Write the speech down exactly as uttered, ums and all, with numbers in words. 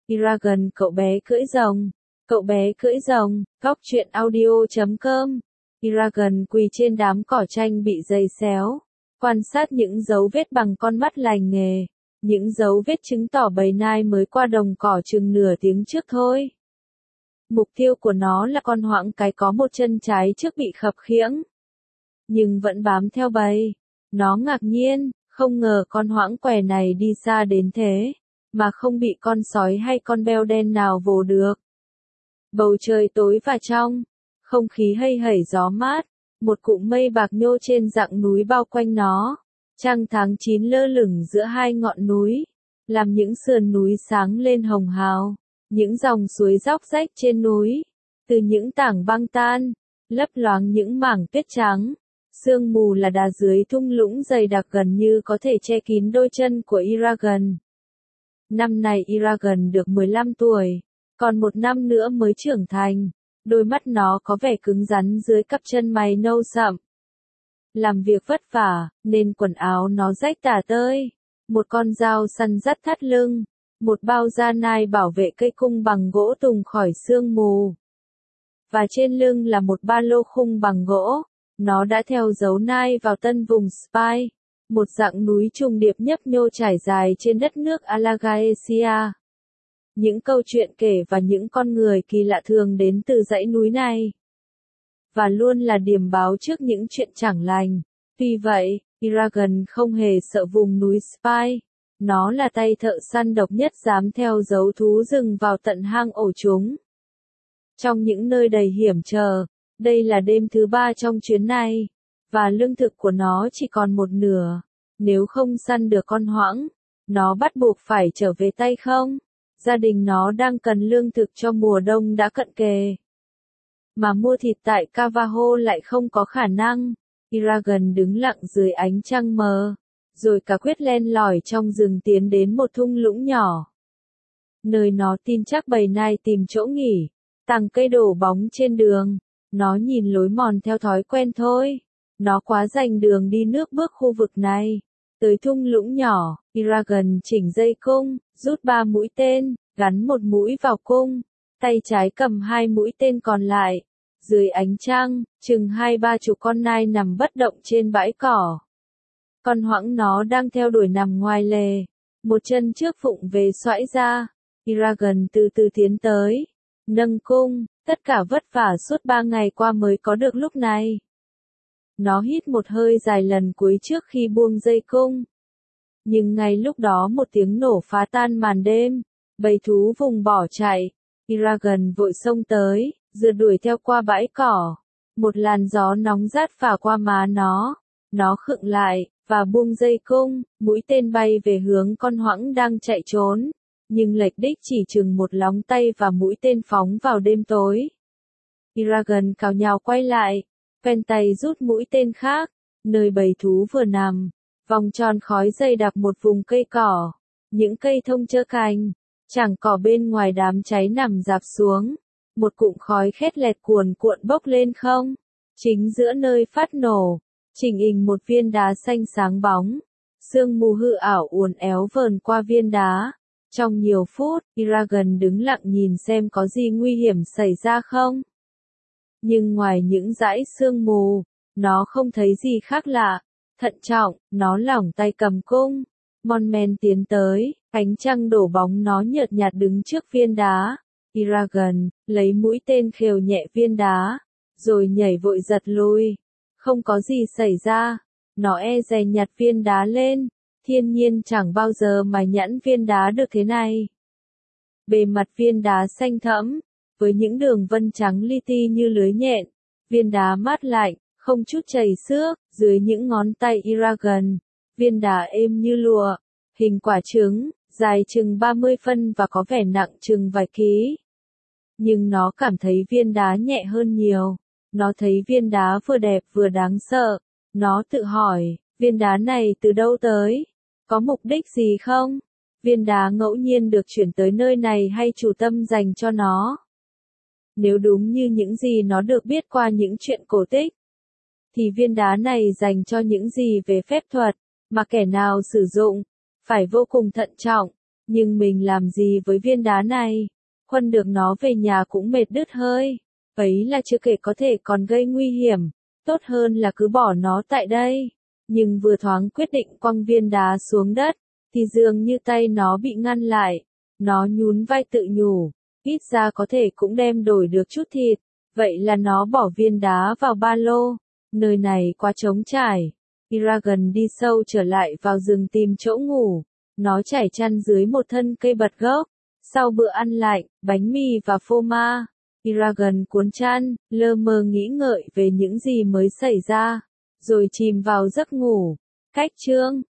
Eragon cậu bé cưỡi rồng. Cậu bé cưỡi rồng, góc truyện audio chấm com. Eragon quỳ trên đám cỏ tranh bị giày xéo, quan sát những dấu vết bằng con mắt lành nghề. Những dấu vết chứng tỏ bầy nai mới qua đồng cỏ chừng nửa tiếng trước thôi. Mục tiêu của nó là con hoãng cái có một chân trái trước bị khập khiễng, nhưng vẫn bám theo bầy. Nó ngạc nhiên, không ngờ con hoãng què này đi xa đến thế, mà không bị con sói hay con beo đen nào vồ được. Bầu trời tối và trong, không khí hây hẩy gió mát, một cụm mây bạc nhô trên dặng núi bao quanh nó. Trăng tháng chín lơ lửng giữa hai ngọn núi, làm những sườn núi sáng lên hồng hào. Những dòng suối róc rách trên núi, từ những tảng băng tan, lấp loáng những mảng tuyết trắng. Sương mù là đá dưới thung lũng dày đặc gần như có thể che kín đôi chân của Eragon. Năm nay Eragon được mười lăm tuổi, còn một năm nữa mới trưởng thành. Đôi mắt nó có vẻ cứng rắn dưới cặp chân mày nâu sậm. Làm việc vất vả, nên quần áo nó rách tả tơi. Một con dao săn dắt thắt lưng. Một bao da nai bảo vệ cây cung bằng gỗ tùng khỏi sương mù. Và trên lưng là một ba lô khung bằng gỗ. Nó đã theo dấu nai vào tân vùng Spy, một dặng núi trùng điệp nhấp nhô trải dài trên đất nước Alagaesia. Những câu chuyện kể và những con người kỳ lạ thường đến từ dãy núi này, và luôn là điềm báo trước những chuyện chẳng lành. Tuy vậy, Eragon không hề sợ vùng núi Spy. Nó là tay thợ săn độc nhất dám theo dấu thú rừng vào tận hang ổ chúng. Trong những nơi đầy hiểm trở, đây là đêm thứ ba trong chuyến này, và lương thực của nó chỉ còn một nửa. Nếu không săn được con hoãng, nó bắt buộc phải trở về tay không. Gia đình nó đang cần lương thực cho mùa đông đã cận kề. Mà mua thịt tại Cavaho lại không có khả năng. Eragon đứng lặng dưới ánh trăng mờ, rồi cả quyết len lỏi trong rừng tiến đến một thung lũng nhỏ, nơi nó tin chắc bầy nai tìm chỗ nghỉ. Tàng cây đổ bóng trên đường, nó nhìn lối mòn theo thói quen thôi. Nó quá dành đường đi nước bước khu vực này. Tới thung lũng nhỏ, Eragon chỉnh dây cung, rút ba mũi tên, gắn một mũi vào cung, tay trái cầm hai mũi tên còn lại. Dưới ánh trăng, chừng hai ba chục con nai nằm bất động trên bãi cỏ. Con hoãng nó đang theo đuổi nằm ngoài lề, một chân trước phụng về xoãi ra. Eragon từ từ tiến tới, nâng cung, tất cả vất vả suốt ba ngày qua mới có được lúc này. Nó hít một hơi dài lần cuối trước khi buông dây cung. Nhưng ngay lúc đó một tiếng nổ phá tan màn đêm, bầy thú vùng bỏ chạy. Eragon vội xông tới, rượt đuổi theo qua bãi cỏ. Một làn gió nóng rát phả qua má nó. Nó khựng lại, và buông dây cung, mũi tên bay về hướng con hoãng đang chạy trốn. Nhưng lệch đích chỉ chừng một lóng tay và mũi tên phóng vào đêm tối. Eragon cào nhào quay lại, ven tay rút mũi tên khác, nơi bầy thú vừa nằm. Vòng tròn khói dày đặc một vùng cây cỏ, những cây thông trơ cành, chẳng cỏ bên ngoài đám cháy nằm rạp xuống. Một cụm khói khét lẹt cuồn cuộn bốc lên không. Chính giữa nơi phát nổ, chỉnh hình một viên đá xanh sáng bóng. Sương mù hư ảo uốn éo vờn qua viên đá. Trong nhiều phút, Eragon đứng lặng nhìn xem có gì nguy hiểm xảy ra không. Nhưng ngoài những dải sương mù, nó không thấy gì khác lạ. Thận trọng, nó lỏng tay cầm cung. Mon men tiến tới, ánh trăng đổ bóng nó nhợt nhạt đứng trước viên đá. Eragon lấy mũi tên khều nhẹ viên đá, rồi nhảy vội giật lui. Không có gì xảy ra. Nó e dè nhặt viên đá lên. Thiên nhiên chẳng bao giờ mà nhẵn viên đá được thế này. Bề mặt viên đá xanh thẫm, với những đường vân trắng li ti như lưới nhện. Viên đá mát lạnh, không chút chảy xước, dưới những ngón tay Eragon. Viên đá êm như lụa, hình quả trứng, dài chừng ba mươi phân và có vẻ nặng chừng vài ký. Nhưng nó cảm thấy viên đá nhẹ hơn nhiều. Nó thấy viên đá vừa đẹp vừa đáng sợ. Nó tự hỏi, viên đá này từ đâu tới? Có mục đích gì không? Viên đá ngẫu nhiên được chuyển tới nơi này hay chủ tâm dành cho nó? Nếu đúng như những gì nó được biết qua những chuyện cổ tích, thì viên đá này dành cho những gì về phép thuật, mà kẻ nào sử dụng, phải vô cùng thận trọng. Nhưng mình làm gì với viên đá này? Khuân được nó về nhà cũng mệt đứt hơi. Ấy là chưa kể có thể còn gây nguy hiểm. Tốt hơn là cứ bỏ nó tại đây. Nhưng vừa thoáng quyết định quăng viên đá xuống đất, thì dường như tay nó bị ngăn lại. Nó nhún vai tự nhủ, ít ra có thể cũng đem đổi được chút thịt. Vậy là nó bỏ viên đá vào ba lô. Nơi này quá trống trải. Eragon đi sâu trở lại vào rừng tìm chỗ ngủ. Nó trải chăn dưới một thân cây bật gốc. Sau bữa ăn lạnh, bánh mì và phô ma, Eragon cuốn chăn, lơ mơ nghĩ ngợi về những gì mới xảy ra, rồi chìm vào giấc ngủ. Cách chương